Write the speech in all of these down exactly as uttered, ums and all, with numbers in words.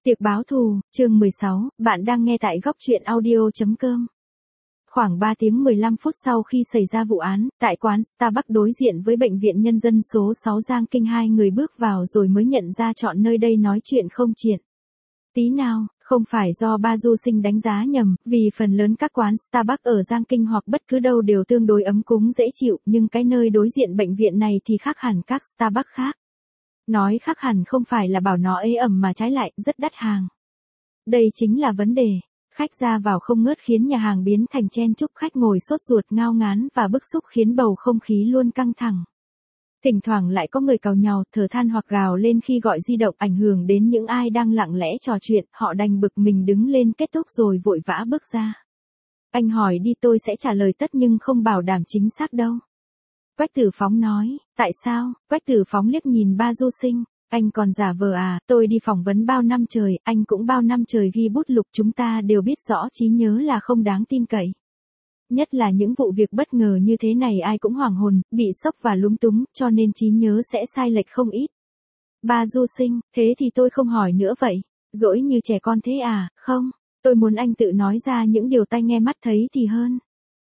Tiệc báo thù, chương mười sáu, bạn đang nghe tại góc truyện audio.com. Khoảng ba tiếng mười lăm phút sau khi xảy ra vụ án, tại quán Starbucks đối diện với bệnh viện nhân dân số sáu Giang Kinh, hai người bước vào rồi mới nhận ra chọn nơi đây nói chuyện không triện. Tí nào, không phải do ba du sinh đánh giá nhầm, vì phần lớn các quán Starbucks ở Giang Kinh hoặc bất cứ đâu đều tương đối ấm cúng dễ chịu, nhưng cái nơi đối diện bệnh viện này thì khác hẳn các Starbucks khác. Nói khác hẳn không phải là bảo nó ế ẩm mà trái lại rất đắt hàng. Đây chính là vấn đề. Khách ra vào không ngớt khiến nhà hàng biến thành chen chúc, khách ngồi sốt ruột ngao ngán và bức xúc khiến bầu không khí luôn căng thẳng. Thỉnh thoảng lại có người càu nhàu, thở than hoặc gào lên khi gọi di động, ảnh hưởng đến những ai đang lặng lẽ trò chuyện, họ đành bực mình đứng lên kết thúc rồi vội vã bước ra. Anh hỏi đi tôi sẽ trả lời tất nhưng không bảo đảm chính xác đâu. Quách Tử Phóng nói, tại sao? Quách Tử Phóng liếc nhìn ba du sinh, anh còn giả vờ à, tôi đi phỏng vấn bao năm trời, anh cũng bao năm trời ghi bút lục, chúng ta đều biết rõ trí nhớ là không đáng tin cậy. Nhất là những vụ việc bất ngờ như thế này ai cũng hoảng hồn, bị sốc và lúng túng, cho nên trí nhớ sẽ sai lệch không ít. Ba du sinh, thế thì tôi không hỏi nữa vậy, dỗi như trẻ con thế à, không, tôi muốn anh tự nói ra những điều tai nghe mắt thấy thì hơn.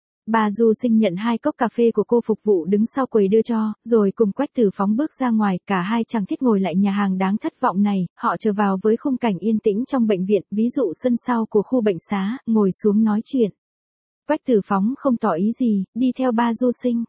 Bà du sinh nhận hai cốc cà phê của cô phục vụ đứng sau quầy đưa cho, rồi cùng Quách Tử Phóng bước ra ngoài, cả hai chẳng thiết ngồi lại nhà hàng đáng thất vọng này, họ trở vào với khung cảnh yên tĩnh trong bệnh viện, ví dụ sân sau của khu bệnh xá, ngồi xuống nói chuyện. Quách Tử Phóng không tỏ ý gì, đi theo ba du sinh.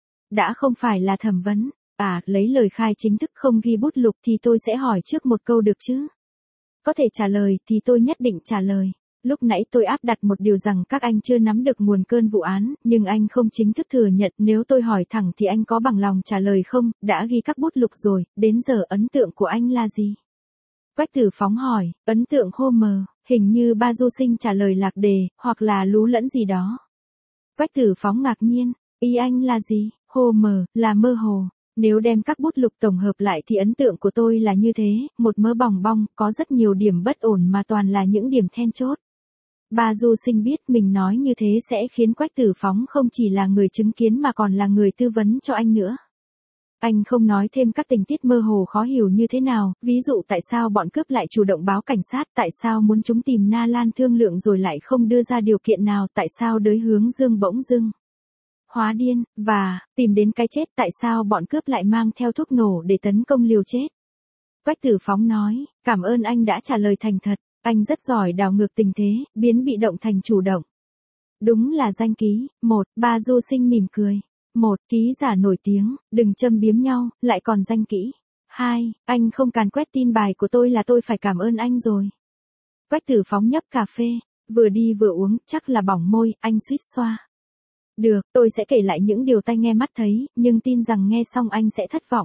Đã không phải là thẩm vấn, à, lấy lời khai chính thức không ghi bút lục thì tôi sẽ hỏi trước một câu được chứ? Có thể trả lời thì tôi nhất định trả lời. Lúc nãy tôi áp đặt một điều rằng các anh chưa nắm được nguồn cơn vụ án, nhưng anh không chính thức thừa nhận, nếu tôi hỏi thẳng thì anh có bằng lòng trả lời không, đã ghi các bút lục rồi, đến giờ ấn tượng của anh là gì? Quách Tử Phóng hỏi, ấn tượng hô mờ, hình như ba du sinh trả lời lạc đề, hoặc là lú lẫn gì đó. Quách Tử Phóng ngạc nhiên, ý anh là gì? Hô mờ, là mơ hồ. Nếu đem các bút lục tổng hợp lại thì ấn tượng của tôi là như thế, một mớ bòng bong, có rất nhiều điểm bất ổn mà toàn là những điểm then chốt. Ba du sinh biết mình nói như thế sẽ khiến Quách Tử Phóng không chỉ là người chứng kiến mà còn là người tư vấn cho anh nữa. Anh không nói thêm các tình tiết mơ hồ khó hiểu như thế nào, ví dụ tại sao bọn cướp lại chủ động báo cảnh sát, tại sao muốn chúng tìm Na Lan thương lượng rồi lại không đưa ra điều kiện nào, tại sao đới hướng dương bỗng dưng hóa điên, và tìm đến cái chết, tại sao bọn cướp lại mang theo thuốc nổ để tấn công liều chết. Quách Tử Phóng nói, cảm ơn anh đã trả lời thành thật. Anh rất giỏi đảo ngược tình thế, biến bị động thành chủ động. Đúng là danh ký. Một, ba du sinh mỉm cười. Một, ký giả nổi tiếng, đừng châm biếm nhau, lại còn danh kỹ. Hai, anh không càn quét tin bài của tôi là tôi phải cảm ơn anh rồi. Quách Tử Phóng nhấp cà phê, vừa đi vừa uống, chắc là bỏng môi, anh suýt xoa. Được, tôi sẽ kể lại những điều tai nghe mắt thấy, nhưng tin rằng nghe xong anh sẽ thất vọng.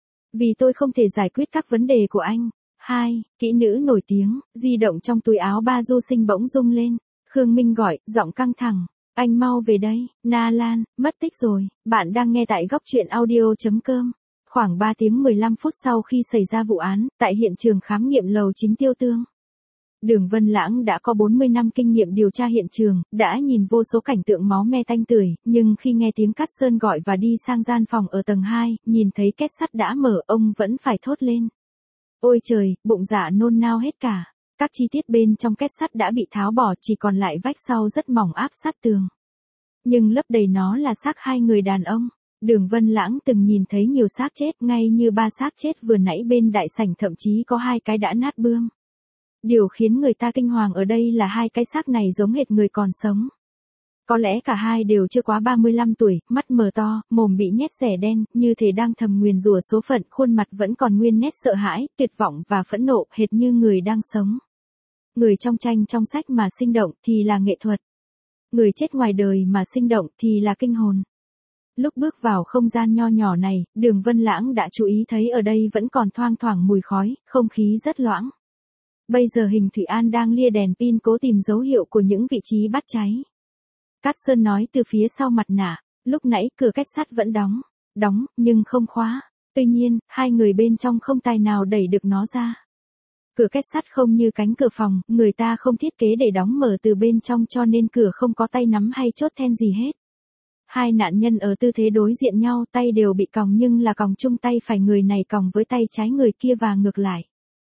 Vì tôi không thể giải quyết các vấn đề của anh. Hai, kỹ nữ nổi tiếng, di động trong túi áo ba du sinh bỗng rung lên. Khương Minh gọi, giọng căng thẳng. Anh mau về đây, Na Lan, mất tích rồi, bạn đang nghe tại góc truyện audio.com. Khoảng ba tiếng mười lăm phút sau khi xảy ra vụ án, tại hiện trường khám nghiệm lầu chính Tiêu Tương. Đường Vân Lãng đã có bốn mươi năm kinh nghiệm điều tra hiện trường, đã nhìn vô số cảnh tượng máu me tanh tưởi, nhưng khi nghe tiếng Cát Sơn gọi và đi sang gian phòng ở tầng hai, nhìn thấy két sắt đã mở, ông vẫn phải thốt lên. Ôi trời, bụng dạ nôn nao hết cả. Các chi tiết bên trong két sắt đã bị tháo bỏ, chỉ còn lại vách sau rất mỏng áp sát tường. Nhưng lấp đầy nó là xác hai người đàn ông. Đường Vân Lãng từng nhìn thấy nhiều xác chết, ngay như ba xác chết vừa nãy bên đại sảnh, thậm chí có hai cái đã nát bươm. Điều khiến người ta kinh hoàng ở đây là hai cái xác này giống hệt người còn sống. Có lẽ cả hai đều chưa quá ba mươi lăm tuổi, mắt mờ to, mồm bị nhét rẻ đen, như thể đang thầm nguyền rủa số phận, khuôn mặt vẫn còn nguyên nét sợ hãi, tuyệt vọng và phẫn nộ, hệt như người đang sống. Người trong tranh trong sách mà sinh động thì là nghệ thuật. Người chết ngoài đời mà sinh động thì là kinh hồn. Lúc bước vào không gian nho nhỏ này, Đường Vân Lãng đã chú ý thấy ở đây vẫn còn thoang thoảng mùi khói, không khí rất loãng. Bây giờ Hình Thủy An đang lia đèn pin cố tìm dấu hiệu của những vị trí bắt cháy. Cát Sơn nói từ phía sau mặt nạ, lúc nãy cửa két sắt vẫn đóng, đóng, nhưng không khóa. Tuy nhiên, hai người bên trong không tài nào đẩy được nó ra. Cửa két sắt không như cánh cửa phòng, người ta không thiết kế để đóng mở từ bên trong cho nên cửa không có tay nắm hay chốt then gì hết. Hai nạn nhân ở tư thế đối diện nhau, tay đều bị còng nhưng là còng chung tay phải người này còng với tay trái người kia và ngược lại.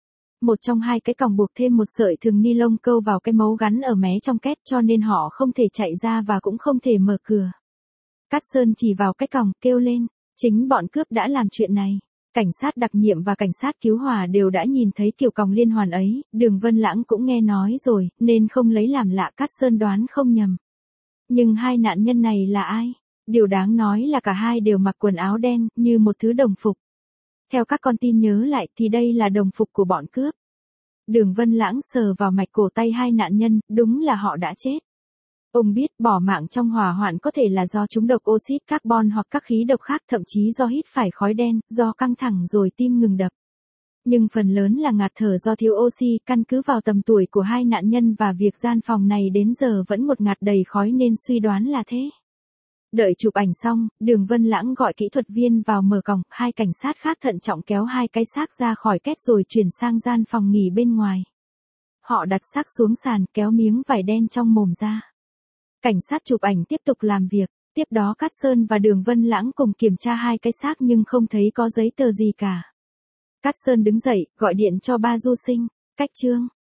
một trong hai cái còng buộc thêm một sợi thừng ni lông câu vào cái mấu gắn ở mé trong két cho nên họ không thể chạy ra và cũng không thể mở cửa. Cát Sơn chỉ vào cái còng, kêu lên, chính bọn cướp đã làm chuyện này. Cảnh sát đặc nhiệm và cảnh sát cứu hỏa đều đã nhìn thấy kiểu còng liên hoàn ấy, Đường Vân Lãng cũng nghe nói rồi, nên không lấy làm lạ, Cát Sơn đoán không nhầm. Nhưng hai nạn nhân này là ai? Điều đáng nói là cả hai đều mặc quần áo đen, như một thứ đồng phục. Theo các con tin nhớ lại thì đây là đồng phục của bọn cướp. Đường Vân Lãng sờ vào mạch cổ tay hai nạn nhân, đúng là họ đã chết. Ông biết bỏ mạng trong hỏa hoạn có thể là do trúng độc oxit carbon hoặc các khí độc khác, thậm chí do hít phải khói đen, do căng thẳng rồi tim ngừng đập. Nhưng phần lớn là ngạt thở do thiếu oxy, căn cứ vào tầm tuổi của hai nạn nhân và việc gian phòng này đến giờ vẫn một ngạt đầy khói nên suy đoán là thế. Đợi chụp ảnh xong, Đường Vân Lãng gọi kỹ thuật viên vào mở còng, hai cảnh sát khác thận trọng kéo hai cái xác ra khỏi két rồi chuyển sang gian phòng nghỉ bên ngoài. Họ đặt xác xuống sàn, kéo miếng vải đen trong mồm ra. Cảnh sát chụp ảnh tiếp tục làm việc, tiếp đó Cát Sơn và Đường Vân Lãng cùng kiểm tra hai cái xác nhưng không thấy có giấy tờ gì cả. Cát Sơn đứng dậy, gọi điện cho ba du sinh, Cách Trương,